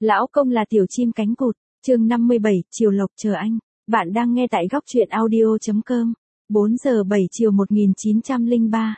Lão công là tiểu chim cánh cụt, chương 57, Triều Lộc chờ anh. Bạn đang nghe tại góc truyện audio.com. 4 giờ 7 chiều 1903,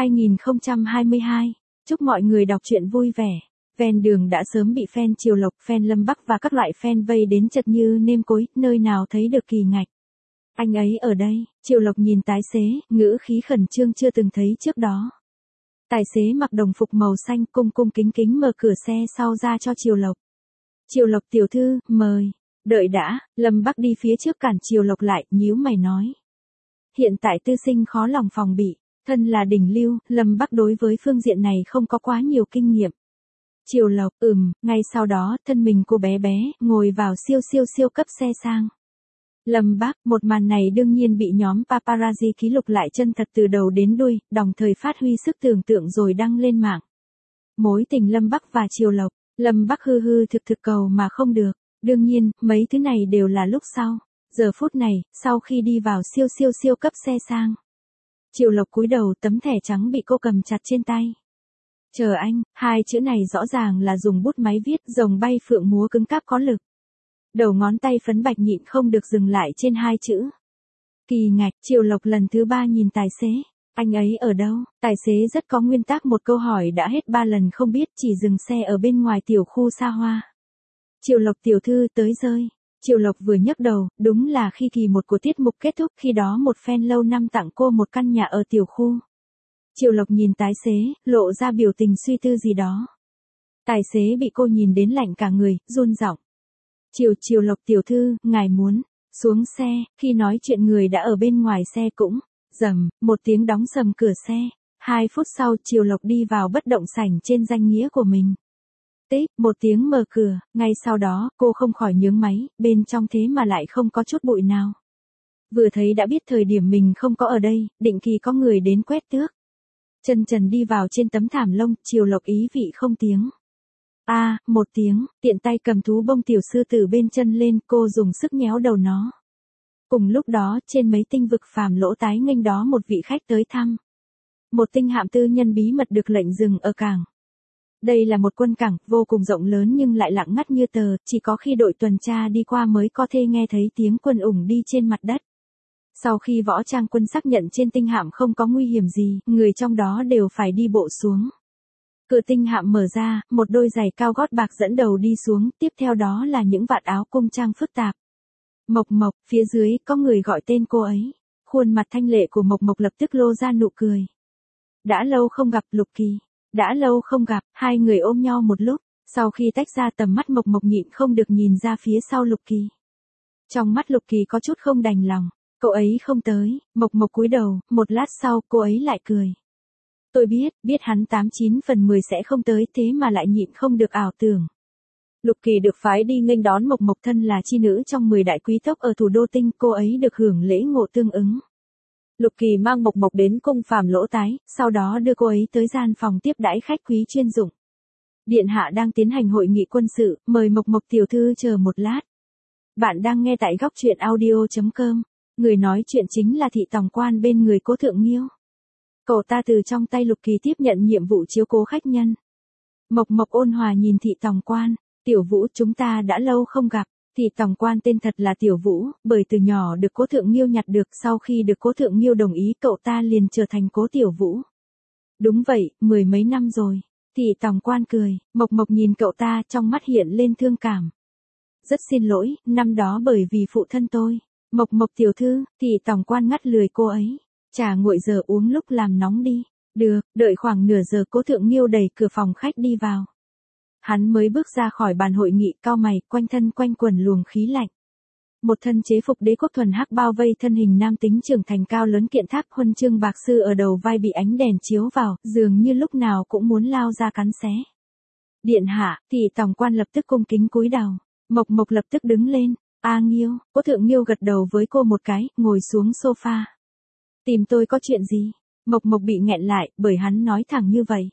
2022. Chúc mọi người đọc truyện vui vẻ. Ven đường đã sớm bị fan Triều Lộc, fan Lâm Bắc và các loại fan vây đến chật như nêm cối, nơi nào thấy được Kỳ Ngạch. Anh ấy ở đây, Triều Lộc nhìn tài xế, ngữ khí khẩn trương chưa từng thấy trước đó. Tài xế mặc đồng phục màu xanh cung cung kính kính mở cửa xe sau ra cho Triều Lộc. Triều Lộc tiểu thư, mời. Đợi đã, Lâm Bắc đi phía trước cản Triều Lộc lại, nhíu mày nói. Hiện tại tư sinh khó lòng phòng bị, thân là đỉnh lưu, Lâm Bắc đối với phương diện này không có quá nhiều kinh nghiệm. Triều Lộc, ngay sau đó, thân mình cô bé bé, ngồi vào siêu cấp xe sang. Lâm Bắc, một màn này đương nhiên bị nhóm paparazzi ký lục lại chân thật từ đầu đến đuôi, đồng thời phát huy sức tưởng tượng rồi đăng lên mạng. Mối tình Lâm Bắc và Triều Lộc, Lâm Bắc hư hư thực cầu mà không được. Đương nhiên, mấy thứ này đều là lúc sau. Giờ phút này, sau khi đi vào siêu cấp xe sang. Triều Lộc cúi đầu, tấm thẻ trắng bị cô cầm chặt trên tay. Chờ anh, hai chữ này rõ ràng là dùng bút máy viết, rồng bay phượng múa cứng cáp có lực. Đầu ngón tay phấn bạch nhịn không được dừng lại trên hai chữ. Kỳ Ngạch, Triều Lộc lần thứ 3 nhìn tài xế. Anh ấy ở đâu? Tài xế rất có nguyên tắc, một câu hỏi đã hết 3 lần không biết, chỉ dừng xe ở bên ngoài tiểu khu xa hoa. Triều Lộc tiểu thư tới rơi. Triều Lộc vừa nhấc đầu, đúng là khi kỳ 1 của tiết mục kết thúc, khi đó một fan lâu năm tặng cô một căn nhà ở tiểu khu. Triều Lộc nhìn tài xế, lộ ra biểu tình suy tư gì đó. Tài xế bị cô nhìn đến lạnh cả người, run giọng. Triều Lộc tiểu thư, ngài muốn xuống xe, khi nói chuyện người đã ở bên ngoài xe cũng rầm, một tiếng đóng sầm cửa xe. 2 phút sau Triều Lộc đi vào bất động sản trên danh nghĩa của mình. Tích, một tiếng mở cửa, ngay sau đó, cô không khỏi nhướng máy, bên trong thế mà lại không có chút bụi nào. Vừa thấy đã biết thời điểm mình không có ở đây, định kỳ có người đến quét tước. Chân trần đi vào trên tấm thảm lông, Triều Lộc ý vị không tiếng. Một tiếng, tiện tay cầm thú bông tiểu sư tử bên chân lên, cô dùng sức nhéo đầu nó. Cùng lúc đó, trên mấy tinh vực phàm lỗ tái nghênh đó một vị khách tới thăm. Một tinh hạm tư nhân bí mật được lệnh dừng ở cảng. Đây là một quân cảng vô cùng rộng lớn nhưng lại lặng ngắt như tờ, chỉ có khi đội tuần tra đi qua mới có thể nghe thấy tiếng quân ủng đi trên mặt đất. Sau khi võ trang quân xác nhận trên tinh hạm không có nguy hiểm gì, người trong đó đều phải đi bộ xuống. Cửa tinh hạm mở ra, một đôi giày cao gót bạc dẫn đầu đi xuống, tiếp theo đó là những vạt áo cung trang phức tạp. Mộc Mộc, phía dưới có người gọi tên cô ấy. Khuôn mặt thanh lệ của Mộc Mộc lập tức lô ra nụ cười. Đã lâu không gặp Lục Kỳ. Đã lâu không gặp, hai người ôm nhau một lúc, sau khi tách ra tầm mắt Mộc Mộc nhịn không được nhìn ra phía sau Lục Kỳ. Trong mắt Lục Kỳ có chút không đành lòng, cậu ấy không tới, Mộc Mộc cúi đầu, một lát sau cô ấy lại cười. Tôi biết hắn 89 phần 10 sẽ không tới, thế mà lại nhịn không được ảo tưởng. Lục Kỳ được phái đi nghênh đón Mộc Mộc, thân là chi nữ trong 10 đại quý tộc ở thủ đô Tinh, cô ấy được hưởng lễ ngộ tương ứng. Lục Kỳ mang Mộc Mộc đến cung phàm lỗ tái, sau đó đưa cô ấy tới gian phòng tiếp đãi khách quý chuyên dụng. Điện hạ đang tiến hành hội nghị quân sự, mời Mộc Mộc tiểu thư chờ một lát. Bạn đang nghe tại góc truyện audio.com. Người nói chuyện chính là thị tòng quan bên người Cố Thượng Nghiêu. Cậu ta từ trong tay Lục Kỳ tiếp nhận nhiệm vụ chiếu cố khách nhân. Mộc Mộc ôn hòa nhìn thị tòng quan. Tiểu Vũ, chúng ta đã lâu không gặp. Thị tòng quan tên thật là Tiểu Vũ, bởi từ nhỏ được Cố Thượng Nghiêu nhặt được, sau khi được Cố Thượng Nghiêu đồng ý cậu ta liền trở thành Cố Tiểu Vũ. Đúng vậy, 10 mấy năm rồi. Thị tòng quan cười, Mộc Mộc nhìn cậu ta, trong mắt hiện lên thương cảm. Rất xin lỗi, năm đó bởi vì phụ thân tôi. Mộc Mộc tiểu thư, thị tòng quan ngắt lười cô ấy. Trà nguội giờ uống lúc làm nóng đi. Được, đợi khoảng nửa giờ Cố Thượng Nghiêu đẩy cửa phòng khách đi vào. Hắn mới bước ra khỏi bàn hội nghị, cau mày, quanh thân quanh quẩn luồng khí lạnh. Một thân chế phục đế quốc thuần hắc bao vây thân hình nam tính trưởng thành cao lớn kiện thác, huân chương bạc sư ở đầu vai bị ánh đèn chiếu vào, dường như lúc nào cũng muốn lao ra cắn xé. Điện hạ, thị tòng quan lập tức cung kính cúi đầu. Mộc Mộc lập tức đứng lên. Nghiêu, Cố Thượng Nghiêu gật đầu với cô một cái, ngồi xuống sofa. Tìm tôi có chuyện gì? Mộc Mộc bị nghẹn lại, bởi hắn nói thẳng như vậy.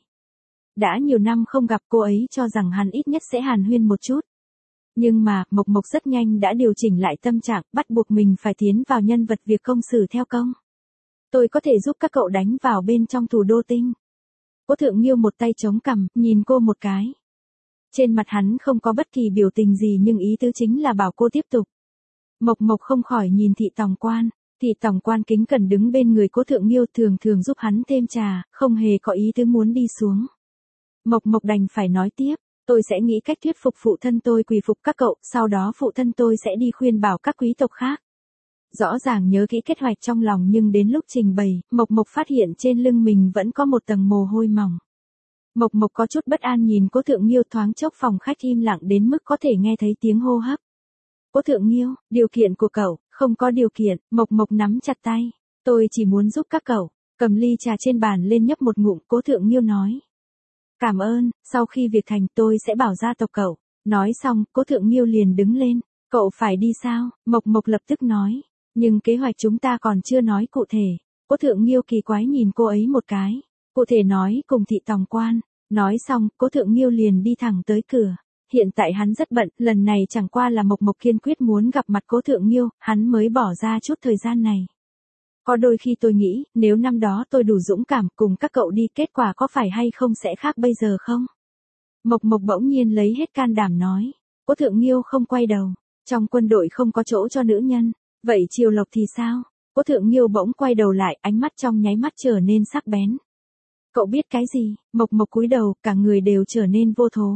Đã nhiều năm không gặp, cô ấy cho rằng hắn ít nhất sẽ hàn huyên một chút. Nhưng mà, Mộc Mộc rất nhanh đã điều chỉnh lại tâm trạng, bắt buộc mình phải tiến vào nhân vật việc công xử theo công. Tôi có thể giúp các cậu đánh vào bên trong thủ đô Tinh. Cố Thượng Nghiêu một tay chống cằm, nhìn cô một cái. Trên mặt hắn không có bất kỳ biểu tình gì nhưng ý tứ chính là bảo cô tiếp tục. Mộc Mộc không khỏi nhìn thị tổng quan. Thị tổng quan kính cẩn đứng bên người Cố Thượng Nghiêu thường thường giúp hắn thêm trà, không hề có ý tứ muốn đi xuống. Mộc Mộc đành phải nói tiếp, tôi sẽ nghĩ cách thuyết phục phụ thân tôi quỳ phục các cậu, sau đó phụ thân tôi sẽ đi khuyên bảo các quý tộc khác. Rõ ràng nhớ kỹ kế hoạch trong lòng nhưng đến lúc trình bày, Mộc Mộc phát hiện trên lưng mình vẫn có một tầng mồ hôi mỏng. Mộc Mộc có chút bất an nhìn Cố Thượng Nghiêu, thoáng chốc phòng khách im lặng đến mức có thể nghe thấy tiếng hô hấp. Cố Thượng Nghiêu, điều kiện của cậu, không có điều kiện, Mộc Mộc nắm chặt tay. Tôi chỉ muốn giúp các cậu, cầm ly trà trên bàn lên nhấp một ngụm, Cố Thượng Nghiêu nói. Cảm ơn, sau khi việc thành tôi sẽ bảo gia tộc cậu. Nói xong, Cố Thượng Nghiêu liền đứng lên. Cậu phải đi sao? Mộc Mộc lập tức nói. Nhưng kế hoạch chúng ta còn chưa nói cụ thể. Cố Thượng Nghiêu kỳ quái nhìn cô ấy một cái. Cụ thể nói cùng thị tổng quan. Nói xong, Cố Thượng Nghiêu liền đi thẳng tới cửa. Hiện tại hắn rất bận, lần này chẳng qua là Mộc Mộc kiên quyết muốn gặp mặt Cố Thượng Nghiêu, hắn mới bỏ ra chút thời gian này. Có đôi khi tôi nghĩ, nếu năm đó tôi đủ dũng cảm cùng các cậu đi, kết quả có phải hay không sẽ khác bây giờ không? Mộc Mộc bỗng nhiên lấy hết can đảm nói. Cố Thượng Nghiêu không quay đầu. Trong quân đội không có chỗ cho nữ nhân. Vậy Triều Lộc thì sao? Cố Thượng Nghiêu bỗng quay đầu lại, ánh mắt trong nháy mắt trở nên sắc bén. Cậu biết cái gì? Mộc Mộc cúi đầu, cả người đều trở nên vô thố.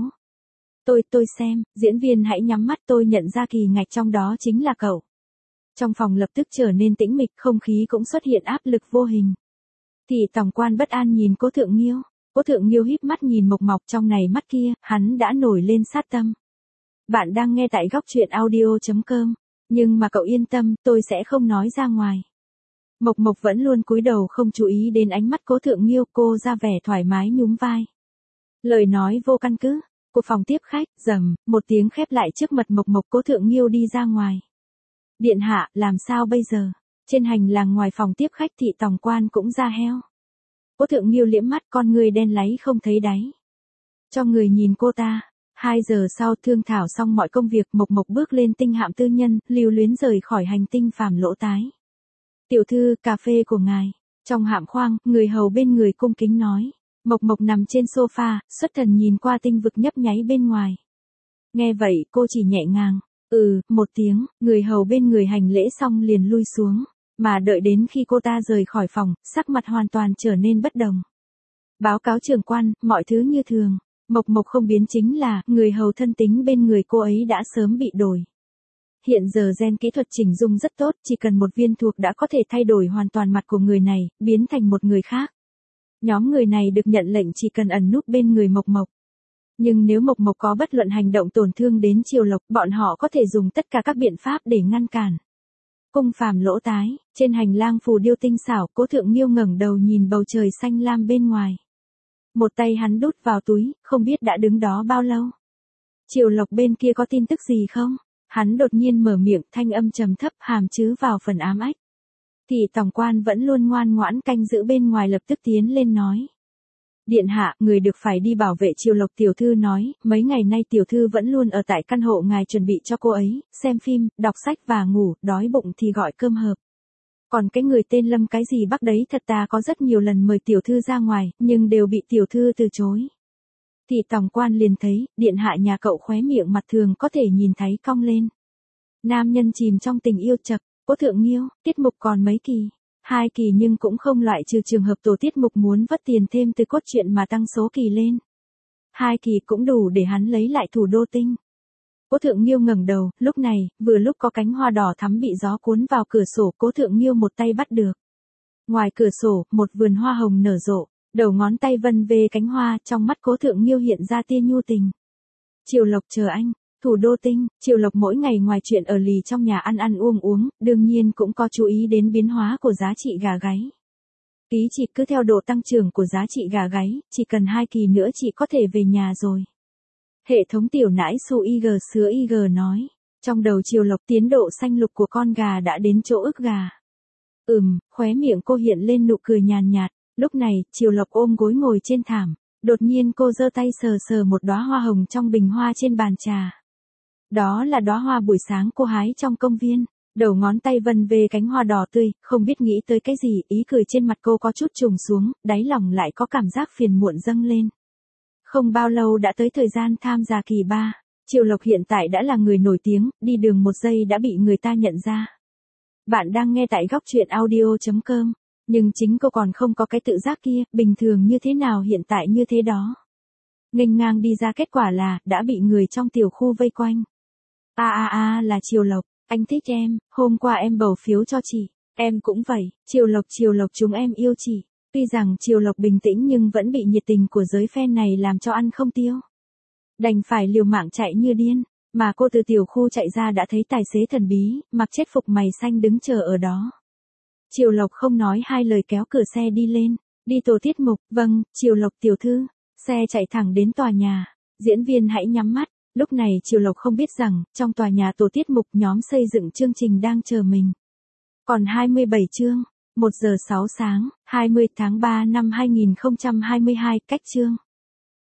Tôi xem, diễn viên hãy nhắm mắt, tôi nhận ra kỳ ngạch trong đó chính là cậu. Trong phòng lập tức trở nên tĩnh mịch, không khí cũng xuất hiện áp lực vô hình. Thị tổng quan bất an nhìn Cố Thượng Nghiêu. Cố Thượng Nghiêu híp mắt nhìn Mộc Mộc, trong này mắt kia, hắn đã nổi lên sát tâm. Bạn đang nghe tại góc truyện audio.com. Nhưng mà cậu yên tâm, tôi sẽ không nói ra ngoài. Mộc Mộc vẫn luôn cúi đầu không chú ý đến ánh mắt Cố Thượng Nghiêu, cô ra vẻ thoải mái nhún vai. Lời nói vô căn cứ. Của phòng tiếp khách, rầm, một tiếng khép lại trước mặt Mộc Mộc. Cố Thượng Nghiêu đi ra ngoài. Điện hạ, làm sao bây giờ? Trên hành lang ngoài phòng tiếp khách, thị tổng quan cũng ra heo. Cố Thượng Nghiêu liễm mắt, con người đen láy không thấy đáy. Cho người nhìn cô ta. 2 giờ sau thương thảo xong mọi công việc, Mộc Mộc bước lên tinh hạm tư nhân, lưu luyến rời khỏi hành tinh phàm lỗ tái. Tiểu thư, cà phê của ngài. Trong hạm khoang, người hầu bên người cung kính nói. Mộc Mộc nằm trên sofa, xuất thần nhìn qua tinh vực nhấp nháy bên ngoài. Nghe vậy, cô chỉ nhẹ nhàng. Một tiếng, người hầu bên người hành lễ xong liền lui xuống. Mà đợi đến khi cô ta rời khỏi phòng, sắc mặt hoàn toàn trở nên bất đồng. Báo cáo trưởng quan, mọi thứ như thường. Mộc Mộc không biến chính là, người hầu thân tín bên người cô ấy đã sớm bị đổi. Hiện giờ gen kỹ thuật chỉnh dung rất tốt, chỉ cần một viên thuộc đã có thể thay đổi hoàn toàn mặt của người này, biến thành một người khác. Nhóm người này được nhận lệnh chỉ cần ẩn núp bên người Mộc Mộc. Nhưng nếu Mộc Mộc có bất luận hành động tổn thương đến Triều Lộc, bọn họ có thể dùng tất cả các biện pháp để ngăn cản. Cung phàm lỗ tái, trên hành lang phù điêu tinh xảo, Cố Thượng Nghiêu ngẩng đầu nhìn bầu trời xanh lam bên ngoài. Một tay hắn đút vào túi, không biết đã đứng đó bao lâu. Triều Lộc bên kia có tin tức gì không? Hắn đột nhiên mở miệng, thanh âm trầm thấp, hàm chứa vào phần ám ách. Thị tổng quan vẫn luôn ngoan ngoãn canh giữ bên ngoài lập tức tiến lên nói. Điện hạ, người được phải đi bảo vệ Triều Lộc. Tiểu thư nói, mấy ngày nay tiểu thư vẫn luôn ở tại căn hộ ngài chuẩn bị cho cô ấy, xem phim, đọc sách và ngủ, đói bụng thì gọi cơm hộp. Còn cái người tên Lâm cái gì Bắc đấy, thật ta có rất nhiều lần mời tiểu thư ra ngoài, nhưng đều bị tiểu thư từ chối. Thị tổng quan liền thấy, điện hạ nhà cậu khóe miệng mặt thường có thể nhìn thấy cong lên. Nam nhân chìm trong tình yêu chập. Cố Thượng Nghiêu, tiết mục còn mấy kỳ? 2 kỳ nhưng cũng không loại trừ trường hợp tổ tiết mục muốn vất tiền thêm từ cốt truyện mà tăng số kỳ lên. 2 kỳ cũng đủ để hắn lấy lại thủ đô tinh. Cố Thượng Nghiêu ngẩng đầu, lúc này, vừa lúc có cánh hoa đỏ thắm bị gió cuốn vào cửa sổ, Cố Thượng Nghiêu một tay bắt được. Ngoài cửa sổ, một vườn hoa hồng nở rộ, đầu ngón tay vân về cánh hoa, trong mắt Cố Thượng Nghiêu hiện ra tia nhu tình. Triều Lộc chờ anh. Thủ đô tinh, Triều Lộc mỗi ngày ngoài chuyện ở lì trong nhà ăn uống, đương nhiên cũng có chú ý đến biến hóa của giá trị gà gáy. Ký chị cứ theo độ tăng trưởng của giá trị gà gáy, chỉ cần 2 kỳ nữa chị có thể về nhà rồi. Hệ thống tiểu nãi su IG sứa IG nói, trong đầu Triều Lộc tiến độ xanh lục của con gà đã đến chỗ ức gà. Khóe miệng cô hiện lên nụ cười nhàn nhạt, lúc này, Triều Lộc ôm gối ngồi trên thảm, đột nhiên cô giơ tay sờ sờ một đóa hoa hồng trong bình hoa trên bàn trà. Đó là đóa hoa buổi sáng cô hái trong công viên, đầu ngón tay vân về cánh hoa đỏ tươi, không biết nghĩ tới cái gì, ý cười trên mặt cô có chút trùng xuống, đáy lòng lại có cảm giác phiền muộn dâng lên. Không bao lâu đã tới thời gian tham gia kỳ 3. Triều Lộc hiện tại đã là người nổi tiếng, đi đường một giây đã bị người ta nhận ra. Bạn đang nghe tại góc chuyện audio.com. Nhưng chính cô còn không có cái tự giác kia, bình thường như thế nào hiện tại như thế đó. Nghênh ngang đi ra kết quả là, đã bị người trong tiểu khu vây quanh. Là Triều Lộc, anh thích em, hôm qua em bầu phiếu cho chị, em cũng vậy, Triều Lộc chúng em yêu chị. Tuy rằng Triều Lộc bình tĩnh nhưng vẫn bị nhiệt tình của giới fan này làm cho ăn không tiêu. Đành phải liều mạng chạy như điên, mà cô từ tiểu khu chạy ra đã thấy tài xế thần bí, mặc chết phục mày xanh đứng chờ ở đó. Triều Lộc không nói hai lời kéo cửa xe đi lên, đi tổ tiết mục, vâng, Triều Lộc tiểu thư, xe chạy thẳng đến tòa nhà, diễn viên hãy nhắm mắt, lúc này Triều Lộc không biết rằng, trong tòa nhà tổ tiết mục nhóm xây dựng chương trình đang chờ mình. Còn 27 chương, 1 giờ 6 sáng, 20 tháng 3 năm 2022, cách chương.